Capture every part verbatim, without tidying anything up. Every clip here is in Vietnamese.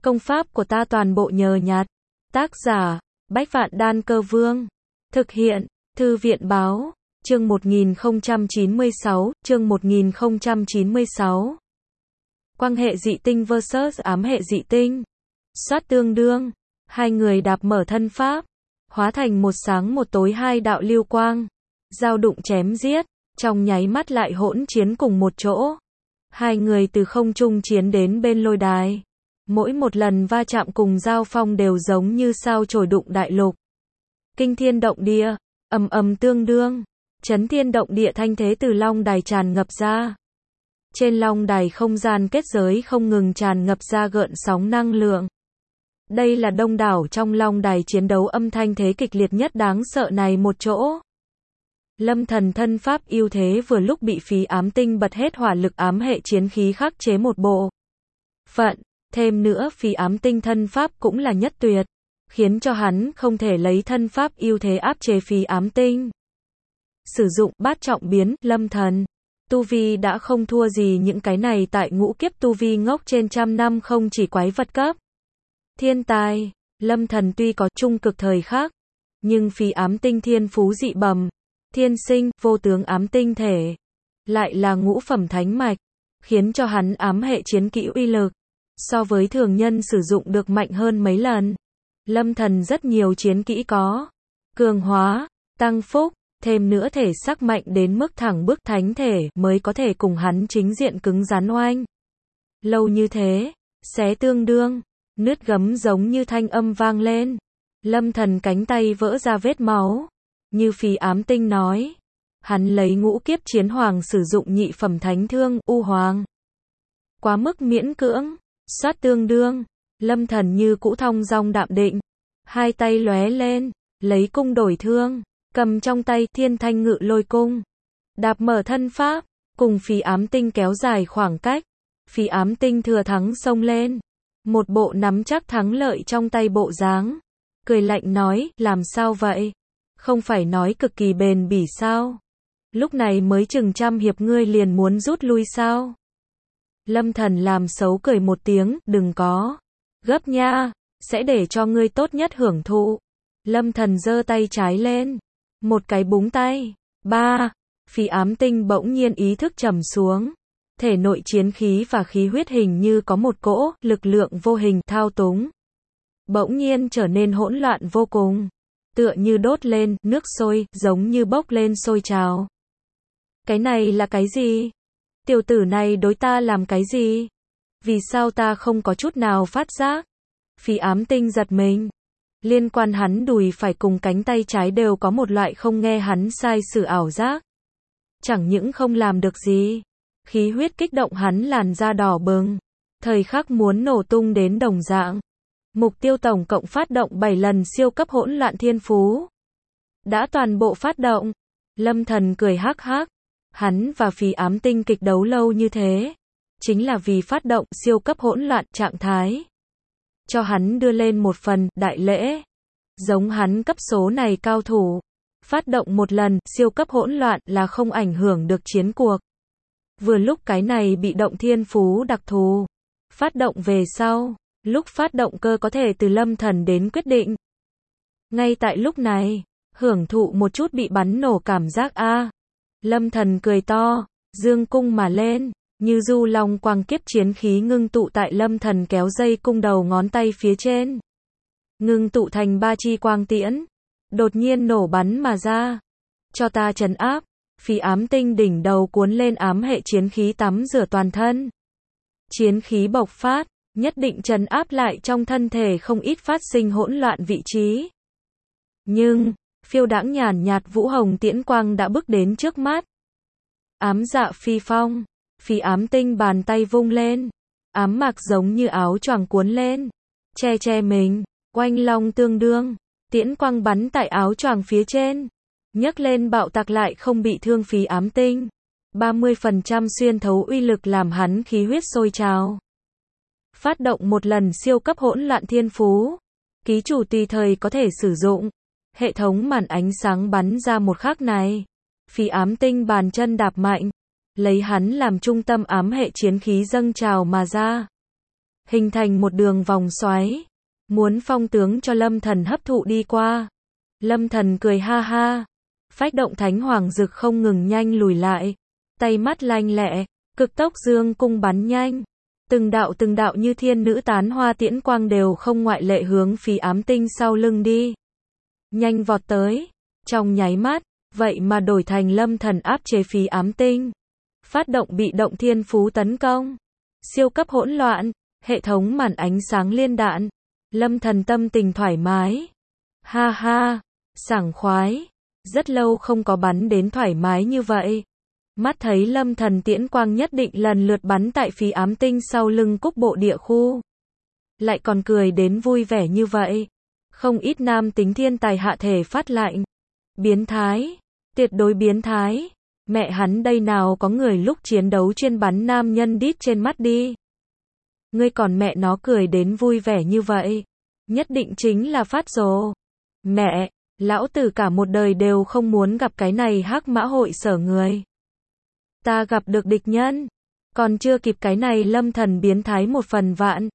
Công pháp của ta toàn bộ nhờ nhặt. Tác giả, Bách Vạn Đan Cơ Vương. Thực hiện, Thư viện Báo. Chương một nghìn không trăm chín mươi sáu, chương một nghìn không trăm chín mươi sáu. Quang hệ dị tinh versus ám hệ dị tinh. Soát tương đương. Hai người đạp mở thân pháp. Hóa thành một sáng một tối hai đạo lưu quang. Giao đụng chém giết. Trong nháy mắt lại hỗn chiến cùng một chỗ. Hai người từ không trung chiến đến bên lôi đài. Mỗi một lần va chạm cùng giao phong đều giống như sao chổi đụng đại lục. Kinh thiên động địa, ầm ầm tương đương, chấn thiên động địa thanh thế từ long đài tràn ngập ra. Trên long đài không gian kết giới không ngừng tràn ngập ra gợn sóng năng lượng. Đây là đông đảo trong long đài chiến đấu âm thanh thế kịch liệt nhất đáng sợ này một chỗ. Lâm Thần thân pháp ưu thế vừa lúc bị phí ám tinh bật hết hỏa lực ám hệ chiến khí khắc chế một bộ phận. Thêm nữa phí ám tinh thân pháp cũng là nhất tuyệt, khiến cho hắn không thể lấy thân pháp ưu thế áp chế phí ám tinh. Sử dụng bát trọng biến, Lâm Thần. Tu vi đã không thua gì những cái này tại ngũ kiếp tu vi ngốc trên trăm năm không chỉ quái vật cấp. Thiên tài, Lâm Thần tuy có trung cực thời khắc, nhưng phí ám tinh thiên phú dị bẩm, thiên sinh, vô tướng ám tinh thể, lại là ngũ phẩm thánh mạch, khiến cho hắn ám hệ chiến kỹ uy lực so với thường nhân sử dụng được mạnh hơn mấy lần. Lâm Thần rất nhiều chiến kỹ có cường hóa, tăng phúc, thêm nữa thể sắc mạnh đến mức thẳng bước thánh thể mới có thể cùng hắn chính diện cứng rắn oanh. Lâu như thế, xé tương đương, nứt gấm giống như thanh âm vang lên. Lâm Thần cánh tay vỡ ra vết máu. Như phí ám tinh nói, hắn lấy ngũ kiếp chiến hoàng sử dụng nhị phẩm thánh thương, u hoàng. Quá mức miễn cưỡng. Soát tương đương, Lâm Thần như cũ thong dong đạm định, hai tay lóe lên, lấy cung đổi thương, cầm trong tay thiên thanh ngự lôi cung, đạp mở thân pháp, cùng phí ám tinh kéo dài khoảng cách. Phí ám tinh thừa thắng xông lên, một bộ nắm chắc thắng lợi trong tay bộ dáng, cười lạnh nói, làm sao vậy? Không phải nói cực kỳ bền bỉ sao? Lúc này mới chừng trăm hiệp ngươi liền muốn rút lui sao? Lâm Thần làm xấu cười một tiếng, đừng có gấp nha, sẽ để cho ngươi tốt nhất hưởng thụ. Lâm Thần giơ tay trái lên, một cái búng tay, ba, phí ám tinh bỗng nhiên ý thức trầm xuống, thể nội chiến khí và khí huyết hình như có một cỗ lực lượng vô hình thao túng, bỗng nhiên trở nên hỗn loạn vô cùng, tựa như đốt lên nước sôi, giống như bốc lên sôi trào. Cái này là cái gì? Tiểu tử này đối ta làm cái gì? Vì sao ta không có chút nào phát giác? Phí ám tinh giật mình. Liên quan hắn đùi phải cùng cánh tay trái đều có một loại không nghe hắn sai sử ảo giác. Chẳng những không làm được gì. Khí huyết kích động hắn làn da đỏ bừng. Thời khắc muốn nổ tung đến đồng dạng. Mục tiêu tổng cộng phát động bảy lần siêu cấp hỗn loạn thiên phú. Đã toàn bộ phát động. Lâm Thần cười hắc hắc. Hắn và phí ám tinh kịch đấu lâu như thế, chính là vì phát động siêu cấp hỗn loạn trạng thái. Cho hắn đưa lên một phần đại lễ. Giống hắn cấp số này cao thủ, phát động một lần siêu cấp hỗn loạn là không ảnh hưởng được chiến cuộc. Vừa lúc cái này bị động thiên phú đặc thù, phát động về sau, lúc phát động cơ có thể từ Lâm Thần đến quyết định. Ngay tại lúc này, hưởng thụ một chút bị bắn nổ cảm giác a. Lâm Thần cười to, dương cung mà lên, như du long quang kiếp chiến khí ngưng tụ tại Lâm Thần kéo dây cung đầu ngón tay phía trên. Ngưng tụ thành ba chi quang tiễn, đột nhiên nổ bắn mà ra. Cho ta trấn áp, phí ám tinh đỉnh đầu cuốn lên ám hệ chiến khí tắm rửa toàn thân. Chiến khí bộc phát, nhất định trấn áp lại trong thân thể không ít phát sinh hỗn loạn vị trí. Nhưng phiêu đãng nhàn nhạt vũ hồng tiễn quang đã bước đến trước mắt. Ám dạ phi phong, phí ám tinh bàn tay vung lên, ám mạc giống như áo choàng cuốn lên, che che mình, oanh long tương đương, tiễn quang bắn tại áo choàng phía trên, nhấc lên bạo tạc lại không bị thương phí ám tinh. ba mươi phần trăm xuyên thấu uy lực làm hắn khí huyết sôi trào. Phát động một lần siêu cấp hỗn loạn thiên phú, ký chủ tùy thời có thể sử dụng. Hệ thống màn ánh sáng bắn ra một khắc này, phí ám tinh bàn chân đạp mạnh, lấy hắn làm trung tâm ám hệ chiến khí dâng trào mà ra. hình thành một đường vòng xoáy, muốn phong tướng cho Lâm Thần hấp thụ đi qua. Lâm Thần cười ha ha, phách động thánh hoàng dực không ngừng nhanh lùi lại, tay mắt lanh lẹ, cực tốc dương cung bắn nhanh. Từng đạo từng đạo như thiên nữ tán hoa tiễn quang đều không ngoại lệ hướng Phí Ám Tinh sau lưng đi. Nhanh vọt tới, trong nháy mắt, vậy mà đổi thành Lâm Thần áp chế Phí Ám Tinh. Phát động bị động thiên phú tấn công. Siêu cấp hỗn loạn, hệ thống màn ánh sáng liên đạn. Lâm Thần tâm tình thoải mái. Ha ha, sảng khoái. Rất lâu không có bắn đến thoải mái như vậy. Mắt thấy Lâm Thần tiễn quang nhất định lần lượt bắn tại Phí Ám Tinh sau lưng cúc bộ địa khu. Lại còn cười đến vui vẻ như vậy. Không ít nam tính thiên tài hạ thể phát lạnh. Biến thái, tuyệt đối biến thái. Mẹ hắn đây nào có người lúc chiến đấu chuyên bắn nam nhân đít trên mắt đi. Ngươi còn mẹ nó cười đến vui vẻ như vậy. Nhất định chính là phát rồ. Mẹ, lão tử cả một đời đều không muốn gặp cái này hắc mã hội sở người. Ta gặp được địch nhân. Còn chưa kịp cái này Lâm Thần biến thái một phần vạn.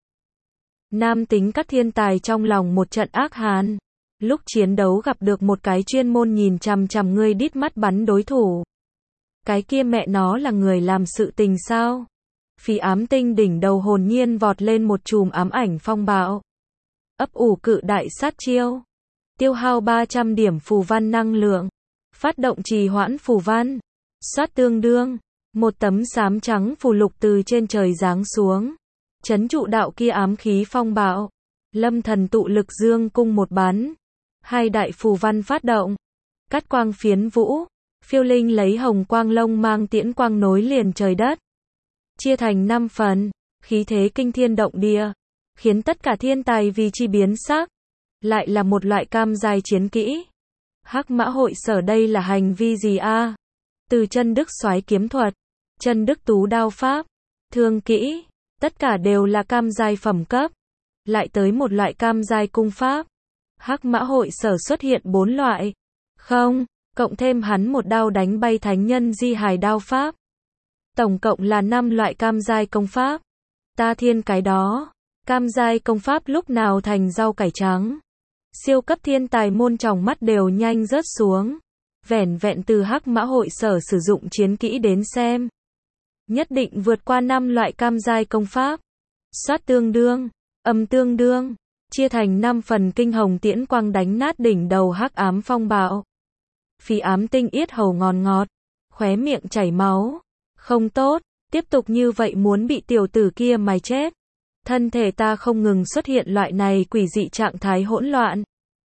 Nam tính các thiên tài trong lòng một trận ác hàn. Lúc chiến đấu gặp được một cái chuyên môn nhìn chằm chằm ngươi đít mắt bắn đối thủ. Cái kia mẹ nó là người làm sự tình sao? Phí Ám Tinh đỉnh đầu hồn nhiên vọt lên một chùm ám ảnh phong bạo. Ấp ủ cự đại sát chiêu. Tiêu hao ba trăm điểm phù văn năng lượng. Phát động trì hoãn phù văn. Soát tương đương. Một tấm xám trắng phù lục từ trên trời giáng xuống. Chấn trụ đạo kia ám khí phong bạo. Lâm Thần tụ lực dương cung một bắn. Hai đại phù văn phát động. Cắt quang phiến vũ. Phiêu linh lấy hồng quang lông mang tiễn quang nối liền trời đất. Chia thành năm phần. Khí thế kinh thiên động địa. Khiến tất cả thiên tài vì chi biến sắc. Lại là một loại cam giai chiến kỹ. Hắc mã hội sở đây là hành vi gì a? Từ chân đức soái kiếm thuật. Chân đức tú đao pháp. Thương kỹ. Tất cả đều là cam giai phẩm cấp. Lại tới một loại cam giai cung pháp. Hắc mã hội sở xuất hiện bốn loại. Không, cộng thêm hắn một đao đánh bay thánh nhân di hài đao pháp. Tổng cộng là năm loại cam giai công pháp. Ta thiên cái đó. Cam giai công pháp lúc nào thành rau cải trắng. Siêu cấp thiên tài môn tròng mắt đều nhanh rớt xuống. Vẻn vẹn từ hắc mã hội sở sử dụng chiến kỹ đến xem. Nhất định vượt qua năm loại cam giai công pháp. Soát tương đương, âm tương đương, chia thành năm phần kinh hồng tiễn quang đánh nát đỉnh đầu hắc ám phong bạo. Phí Ám Tinh yết hầu ngòn ngọt, khóe miệng chảy máu. Không tốt, tiếp tục như vậy muốn bị tiểu tử kia mài chết. Thân thể ta không ngừng xuất hiện loại này quỷ dị trạng thái hỗn loạn.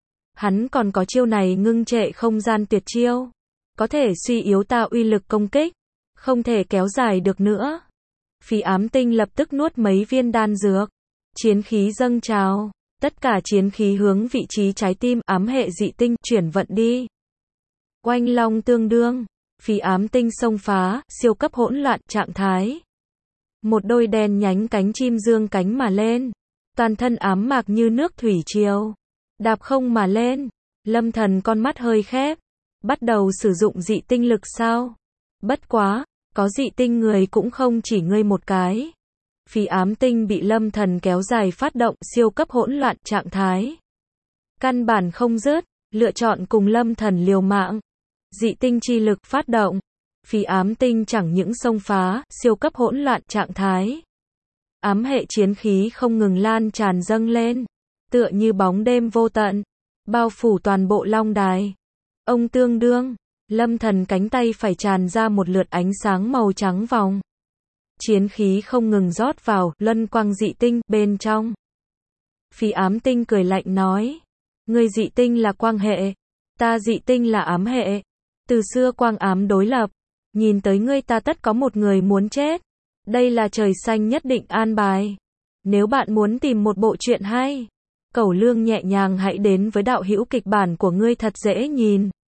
Hắn còn có chiêu này ngưng trệ không gian tuyệt chiêu. Có thể suy yếu ta uy lực công kích. Không thể kéo dài được nữa. Phí Ám Tinh lập tức nuốt mấy viên đan dược. Chiến khí dâng trào. Tất cả chiến khí hướng vị trí trái tim ám hệ dị tinh chuyển vận đi. Oanh long tương đương. Phí Ám Tinh xông phá, siêu cấp hỗn loạn trạng thái. Một đôi đen nhánh cánh chim dương cánh mà lên. Toàn thân ám mạc như nước thủy triều. Đạp không mà lên. Lâm Thần con mắt hơi khép. Bắt đầu sử dụng dị tinh lực sao? Bất quá, có dị tinh người cũng không chỉ ngươi một cái. Phí Ám Tinh bị Lâm Thần kéo dài phát động siêu cấp hỗn loạn trạng thái. Căn bản không dứt, lựa chọn cùng Lâm Thần liều mạng. Dị tinh chi lực phát động. Phí Ám Tinh chẳng những xông phá, siêu cấp hỗn loạn trạng thái. Ám hệ chiến khí không ngừng lan tràn dâng lên. Tựa như bóng đêm vô tận. Bao phủ toàn bộ long đài. Ông tương đương. Lâm Thần cánh tay phải tràn ra một lượt ánh sáng màu trắng vòng. Chiến khí không ngừng rót vào, luân quang dị tinh, bên trong. Phí Ám Tinh cười lạnh nói. Ngươi dị tinh là quang hệ. Ta dị tinh là ám hệ. Từ xưa quang ám đối lập. Nhìn tới ngươi ta tất có một người muốn chết. Đây là trời xanh nhất định an bài. Nếu bạn muốn tìm một bộ truyện hay, cẩu lương nhẹ nhàng hãy đến với đạo hữu kịch bản của ngươi thật dễ nhìn.